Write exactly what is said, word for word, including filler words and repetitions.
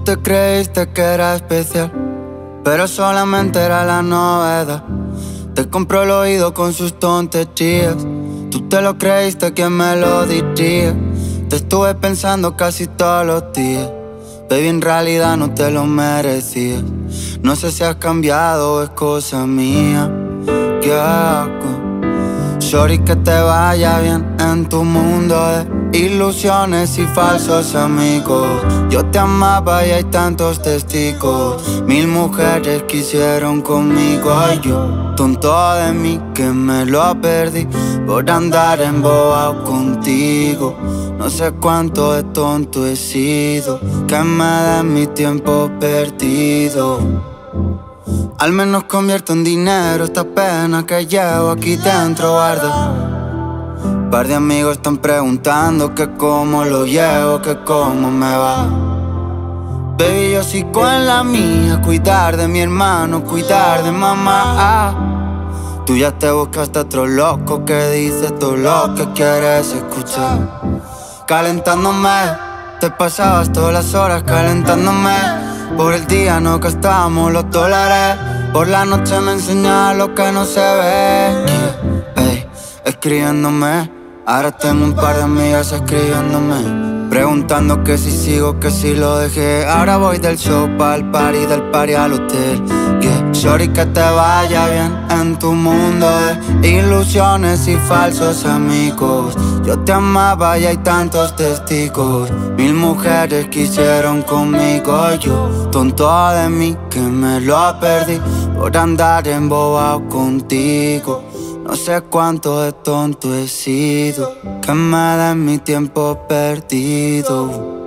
te creíste que era especial, pero solamente era la novedad. Te compró el oído con sus tonterías. Tú te lo creíste, ¿quién me lo diría? Te estuve pensando casi todos los días. Baby, en realidad no te lo merecías. No sé si has cambiado o es cosa mía. ¿Qué hago? Sorry, que te vaya bien en tu mundo de ilusiones y falsos amigos. Yo te amaba y hay tantos testigos. Mil mujeres quisieron conmigo. Ay, yo, tonto de mí que me lo perdí por andar embobado contigo. No sé cuánto de tonto he sido, que me den mi tiempo perdido. Al menos convierto en dinero esta pena que llevo aquí dentro, guarda. Par de amigos están preguntando que cómo lo llevo, que cómo me va. Baby, yo sigo en la mía, cuidar de mi hermano, cuidar de mamá. Ah, tú ya te buscaste otro loco que dice todo lo que quieres escuchar. Calentándome, te pasabas todas las horas calentándome. Por el día no gastábamos los dólares. Por la noche me enseñaba lo que no se ve. Yeah, ey, escribiéndome. Ahora tengo un par de amigas escribiéndome, preguntando que si sigo, que si lo dejé. Ahora voy del show pa'l party, del party al hotel. Yeah, sorry, que te vaya bien en tu mundo de ilusiones y falsos amigos. Yo te amaba y hay tantos testigos. Mil mujeres quisieron conmigo. Yo, tonto de mí que me lo perdí por andar embobado contigo. No sé cuánto de tonto he sido, que me den mi tiempo perdido.